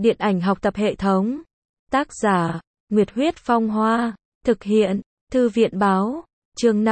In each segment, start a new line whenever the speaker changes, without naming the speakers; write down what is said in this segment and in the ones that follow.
Điện ảnh học tập hệ thống. Tác giả, Nguyệt Huyết Phong Hoa. Thực hiện, Thư viện Báo. Chương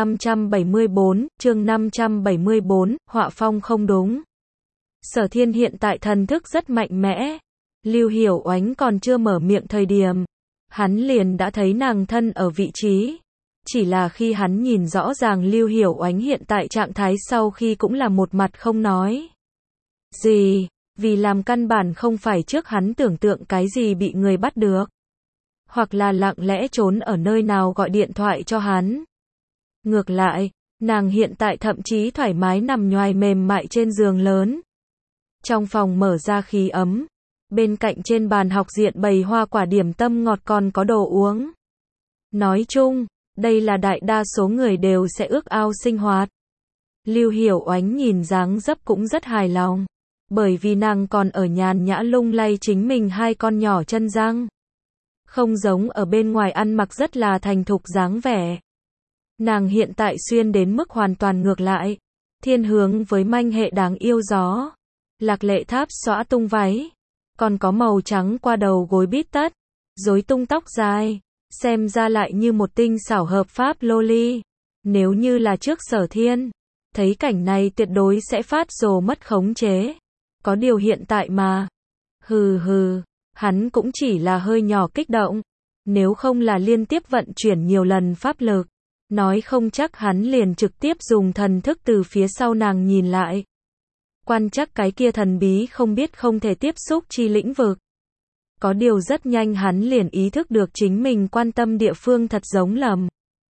574, họa phong không đúng. Sở Thiên hiện tại thần thức rất mạnh mẽ. Lưu Hiểu Oánh còn chưa mở miệng thời điểm, hắn liền đã thấy nàng thân ở vị trí. Chỉ là khi hắn nhìn rõ ràng Lưu Hiểu Oánh hiện tại trạng thái sau khi cũng là một mặt không nói gì, vì làm căn bản không phải trước hắn tưởng tượng cái gì bị người bắt được, hoặc là lặng lẽ trốn ở nơi nào gọi điện thoại cho hắn. Ngược lại, nàng hiện tại thậm chí thoải mái nằm nhoài mềm mại trên giường lớn. Trong phòng mở ra khí ấm, bên cạnh trên bàn học diện bày hoa quả điểm tâm ngọt còn có đồ uống. Nói chung, đây là đại đa số người đều sẽ ước ao sinh hoạt. Lưu Hiểu Oánh nhìn dáng dấp cũng rất hài lòng, bởi vì nàng còn ở nhàn nhã lung lay chính mình hai con nhỏ chân răng. Không giống ở bên ngoài ăn mặc rất là thành thục dáng vẻ. Nàng hiện tại xuyên đến mức hoàn toàn ngược lại, thiên hướng với manh hệ đáng yêu gió. Lạc lệ tháp xõa tung váy, còn có màu trắng qua đầu gối bít tất, rối tung tóc dài, xem ra lại như một tinh xảo hợp pháp loli. Nếu như là trước Sở Thiên, thấy cảnh này tuyệt đối sẽ phát rồ mất khống chế. Có điều hiện tại mà, hắn cũng chỉ là hơi nhỏ kích động. Nếu không là liên tiếp vận chuyển nhiều lần pháp lực, nói không chắc hắn liền trực tiếp dùng thần thức từ phía sau nàng nhìn lại. Quan chắc cái kia thần bí không biết không thể tiếp xúc chi lĩnh vực. Có điều rất nhanh hắn liền ý thức được chính mình quan tâm địa phương thật giống lầm.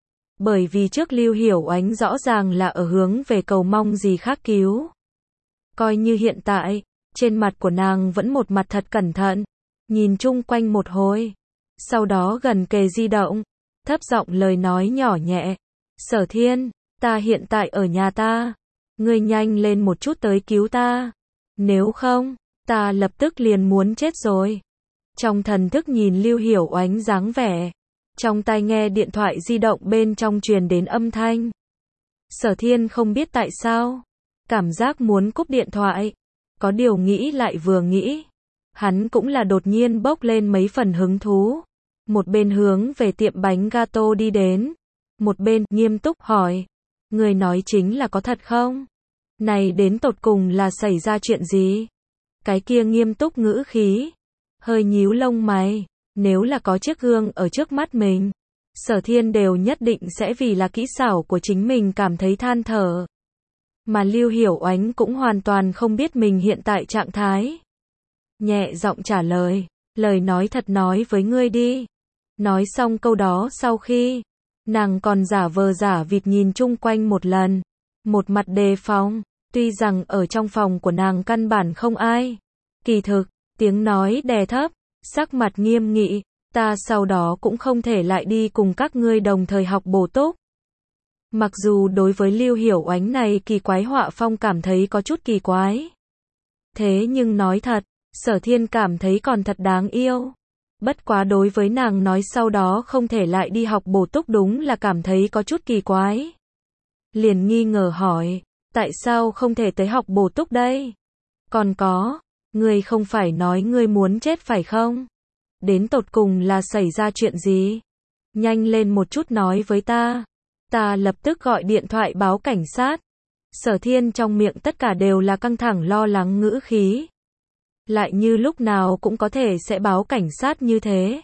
Bởi vì trước Lưu Hiểu Oánh rõ ràng là ở hướng về cầu mong gì khác cứu. Coi như hiện tại, trên mặt của nàng vẫn một mặt thật cẩn thận, nhìn chung quanh một hồi. Sau đó gần kề di động, thấp giọng lời nói nhỏ nhẹ. Sở Thiên, ta hiện tại ở nhà ta. Ngươi nhanh lên một chút tới cứu ta. Nếu không, ta lập tức liền muốn chết rồi. Trong thần thức nhìn Lưu Hiểu Oánh dáng vẻ, trong tai nghe điện thoại di động bên trong truyền đến âm thanh. Sở Thiên không biết tại sao, cảm giác muốn cúp điện thoại. Có điều nghĩ lại vừa nghĩ, hắn cũng là đột nhiên bốc lên mấy phần hứng thú. Một bên hướng về tiệm bánh gato đi đến, một bên nghiêm túc hỏi. Người nói chính là có thật không? Này đến tột cùng là xảy ra chuyện gì? Cái kia nghiêm túc ngữ khí, hơi nhíu lông mày. Nếu là có chiếc gương ở trước mắt mình, Sở Thiên đều nhất định sẽ vì là kỹ xảo của chính mình cảm thấy than thở. Mà Lưu Hiểu Oánh cũng hoàn toàn không biết mình hiện tại trạng thái. Nhẹ giọng trả lời, lời nói thật nói với ngươi đi. Nói xong câu đó sau khi, nàng còn giả vờ giả vịt nhìn chung quanh một lần, một mặt đề phòng. Tuy rằng ở trong phòng của nàng căn bản không ai, kỳ thực, tiếng nói đè thấp, sắc mặt nghiêm nghị, ta sau đó cũng không thể lại đi cùng các ngươi đồng thời học bổ túc. Mặc dù đối với Lưu Hiểu Oánh này kỳ quái họa phong cảm thấy có chút kỳ quái. Thế nhưng nói thật, Sở Thiên cảm thấy còn thật đáng yêu. Bất quá đối với nàng nói sau đó không thể lại đi học bổ túc đúng là cảm thấy có chút kỳ quái. Liền nghi ngờ hỏi, tại sao không thể tới học bổ túc đây? Còn có, ngươi không phải nói ngươi muốn chết phải không? Đến tột cùng là xảy ra chuyện gì? Nhanh lên một chút nói với ta. Ta lập tức gọi điện thoại báo cảnh sát. Sở Thiên trong miệng tất cả đều là căng thẳng lo lắng ngữ khí. Lại như lúc nào cũng có thể sẽ báo cảnh sát như thế.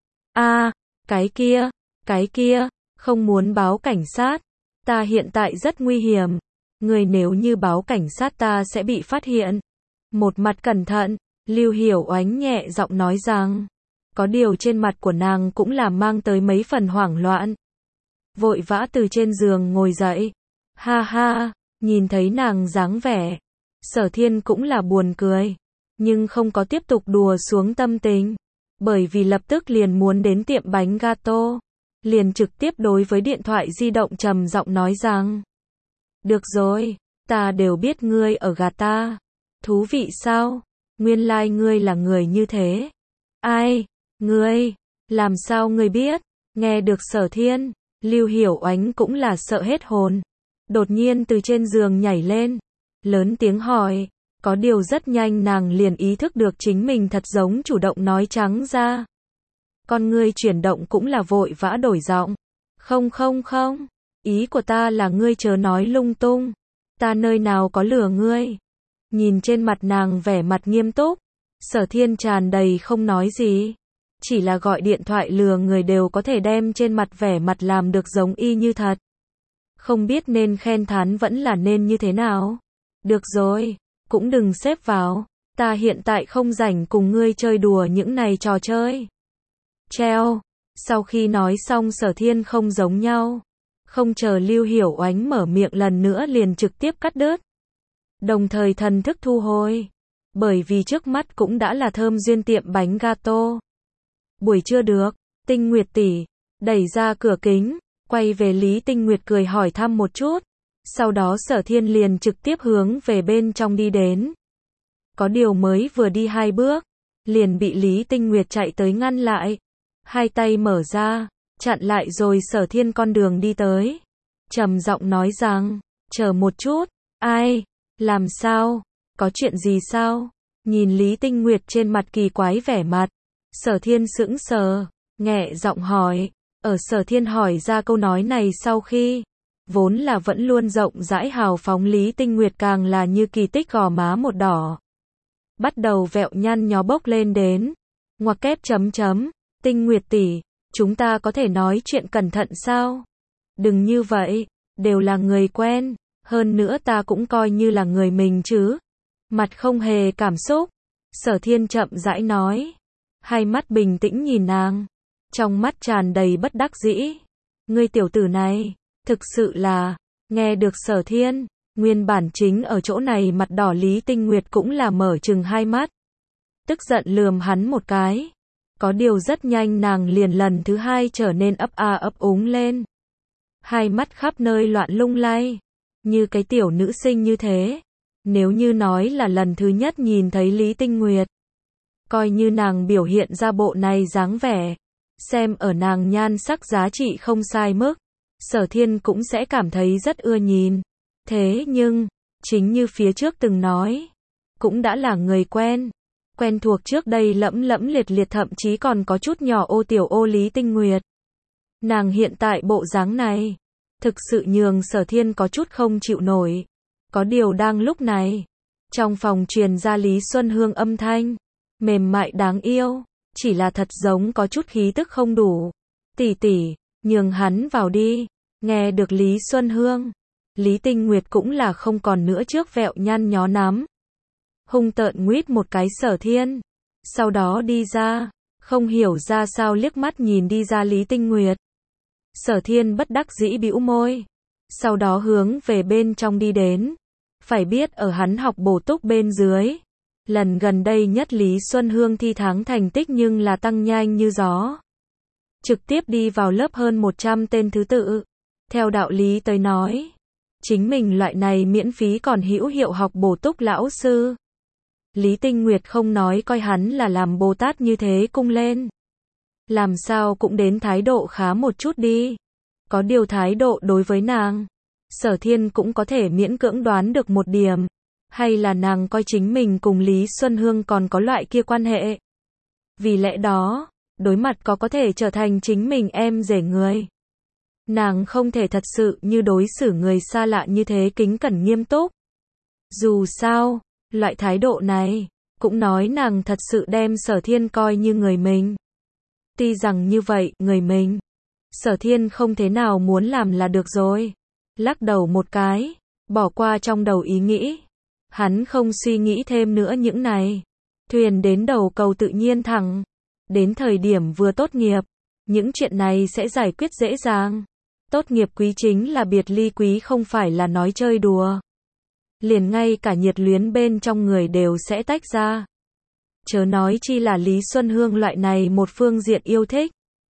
Cái kia, không muốn báo cảnh sát. Ta hiện tại rất nguy hiểm. Người nếu như báo cảnh sát ta sẽ bị phát hiện. Một mặt cẩn thận, Lưu Hiểu Oánh nhẹ giọng nói rằng. Có điều trên mặt của nàng cũng là mang tới mấy phần hoảng loạn. Vội vã từ trên giường ngồi dậy. Ha ha, nhìn thấy nàng dáng vẻ. Sở Thiên cũng là buồn cười. Nhưng không có tiếp tục đùa xuống tâm tình. Bởi vì lập tức liền muốn đến tiệm bánh gato. Liền trực tiếp đối với điện thoại di động trầm giọng nói rằng. Được rồi, ta đều biết ngươi ở gạt ta. Thú vị sao? Nguyên lai ngươi là người như thế. Ai? Ngươi? Làm sao ngươi biết? Nghe được Sở Thiên, Lưu Hiểu Oánh cũng là sợ hết hồn. Đột nhiên từ trên giường nhảy lên. Lớn tiếng hỏi. Có điều rất nhanh nàng liền ý thức được chính mình thật giống chủ động nói trắng ra. Con ngươi chuyển động cũng là vội vã đổi giọng. Không không không, ý của ta là ngươi chớ nói lung tung. Ta nơi nào có lừa ngươi. Nhìn trên mặt nàng vẻ mặt nghiêm túc, Sở Thiên tràn đầy không nói gì. Chỉ là gọi điện thoại lừa người đều có thể đem trên mặt vẻ mặt làm được giống y như thật. Không biết nên khen thán vẫn là nên như thế nào. Được rồi, cũng đừng xếp vào. Ta hiện tại không rảnh cùng ngươi chơi đùa những này trò chơi. Treo. Sau khi nói xong Sở Thiên không giống nhau. Không chờ Lưu Hiểu Oánh mở miệng lần nữa liền trực tiếp cắt đứt. Đồng thời thần thức thu hồi. Bởi vì trước mắt cũng đã là Thơm Duyên tiệm bánh gato. Buổi trưa được, Tinh Nguyệt tỷ đẩy ra cửa kính, quay về Lý Tinh Nguyệt cười hỏi thăm một chút. Sau đó Sở Thiên liền trực tiếp hướng về bên trong đi đến. Có điều mới vừa đi 2 bước, liền bị Lý Tinh Nguyệt chạy tới ngăn lại. Hai tay mở ra, chặn lại rồi Sở Thiên con đường đi tới. Trầm giọng nói rằng, chờ một chút, ai, làm sao, có chuyện gì sao? Nhìn Lý Tinh Nguyệt trên mặt kỳ quái vẻ mặt, Sở Thiên sững sờ, nhẹ giọng hỏi. Ở Sở Thiên hỏi ra câu nói này sau khi, vốn là vẫn luôn rộng rãi hào phóng Lý Tinh Nguyệt càng là như kỳ tích gò má một đỏ. Bắt đầu vẹo nhăn nhó bốc lên đến. Ngoặc kép chấm chấm, Tinh Nguyệt tỷ, chúng ta có thể nói chuyện cẩn thận sao? Đừng như vậy, đều là người quen, hơn nữa ta cũng coi như là người mình chứ. Mặt không hề cảm xúc, Sở Thiên chậm rãi nói. Hai mắt bình tĩnh nhìn nàng, trong mắt tràn đầy bất đắc dĩ. Ngươi tiểu tử này, thực sự là, nghe được Sở Thiên, nguyên bản chính ở chỗ này mặt đỏ Lý Tinh Nguyệt cũng là mở trừng hai mắt. Tức giận lườm hắn một cái. Có điều rất nhanh nàng liền lần thứ hai trở nên ấp a ấp úng lên. Hai mắt khắp nơi loạn lung lay, như cái tiểu nữ sinh như thế. Nếu như nói là lần thứ nhất nhìn thấy Lý Tinh Nguyệt, coi như nàng biểu hiện ra bộ này dáng vẻ, xem ở nàng nhan sắc giá trị không sai mức, Sở Thiên cũng sẽ cảm thấy rất ưa nhìn. Thế nhưng, chính như phía trước từng nói, cũng đã là người quen, quen thuộc trước đây lẫm lẫm liệt liệt thậm chí còn có chút nhỏ ô tiểu ô Lý Tinh Nguyệt. Nàng hiện tại bộ dáng này, thực sự nhường Sở Thiên có chút không chịu nổi. Có điều đang lúc này, trong phòng truyền ra Lý Xuân Hương âm thanh, mềm mại đáng yêu, chỉ là thật giống có chút khí tức không đủ. Tỷ tỷ, nhường hắn vào đi. Nghe được Lý Xuân Hương, Lý Tinh Nguyệt cũng là không còn nữa trước vẹo nhăn nhó nắm. Hung tợn nguyết một cái Sở Thiên, sau đó đi ra, không hiểu ra sao liếc mắt nhìn đi ra Lý Tinh Nguyệt. Sở Thiên bất đắc dĩ bĩu môi, sau đó hướng về bên trong đi đến. Phải biết ở hắn học bổ túc bên dưới, lần gần đây nhất Lý Xuân Hương thi tháng thành tích nhưng là tăng nhanh như gió. Trực tiếp đi vào lớp hơn 100 tên thứ tự. Theo đạo lý tới nói, chính mình loại này miễn phí còn hữu hiệu học bổ túc lão sư. Lý Tinh Nguyệt không nói coi hắn là làm Bồ Tát như thế cung lên. Làm sao cũng đến thái độ khá một chút đi. Có điều thái độ đối với nàng, Sở Thiên cũng có thể miễn cưỡng đoán được một điểm. Hay là nàng coi chính mình cùng Lý Xuân Hương còn có loại kia quan hệ. Vì lẽ đó, đối mặt có thể trở thành chính mình em rể người. Nàng không thể thật sự như đối xử người xa lạ như thế kính cẩn nghiêm túc. Dù sao, loại thái độ này, cũng nói nàng thật sự đem Sở Thiên coi như người mình. Tuy rằng như vậy, người mình, Sở Thiên không thế nào muốn làm là được rồi. Lắc đầu một cái, bỏ qua trong đầu ý nghĩ. Hắn không suy nghĩ thêm nữa những này. Thuyền đến đầu cầu tự nhiên thẳng. Đến thời điểm vừa tốt nghiệp, những chuyện này sẽ giải quyết dễ dàng. Tốt nghiệp quý chính là biệt ly quý không phải là nói chơi đùa. Liền ngay cả nhiệt luyến bên trong người đều sẽ tách ra. Chớ nói chi là Lý Xuân Hương loại này một phương diện yêu thích.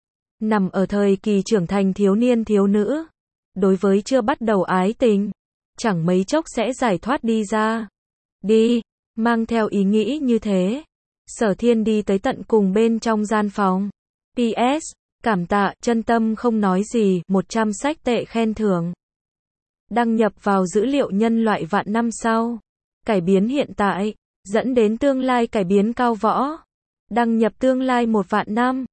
Nằm ở thời kỳ trưởng thành thiếu niên thiếu nữ. Đối với chưa bắt đầu ái tình, chẳng mấy chốc sẽ giải thoát đi ra. Đi, mang theo ý nghĩ như thế. Sở Thiên đi tới tận cùng bên trong gian phòng. PS, cảm tạ, chân tâm không nói gì, 100 sách tệ khen thưởng. Đăng nhập vào dữ liệu nhân loại vạn năm sau. cải biến hiện tại, dẫn đến tương lai cải biến cao võ. Đăng nhập tương lai 1 vạn năm.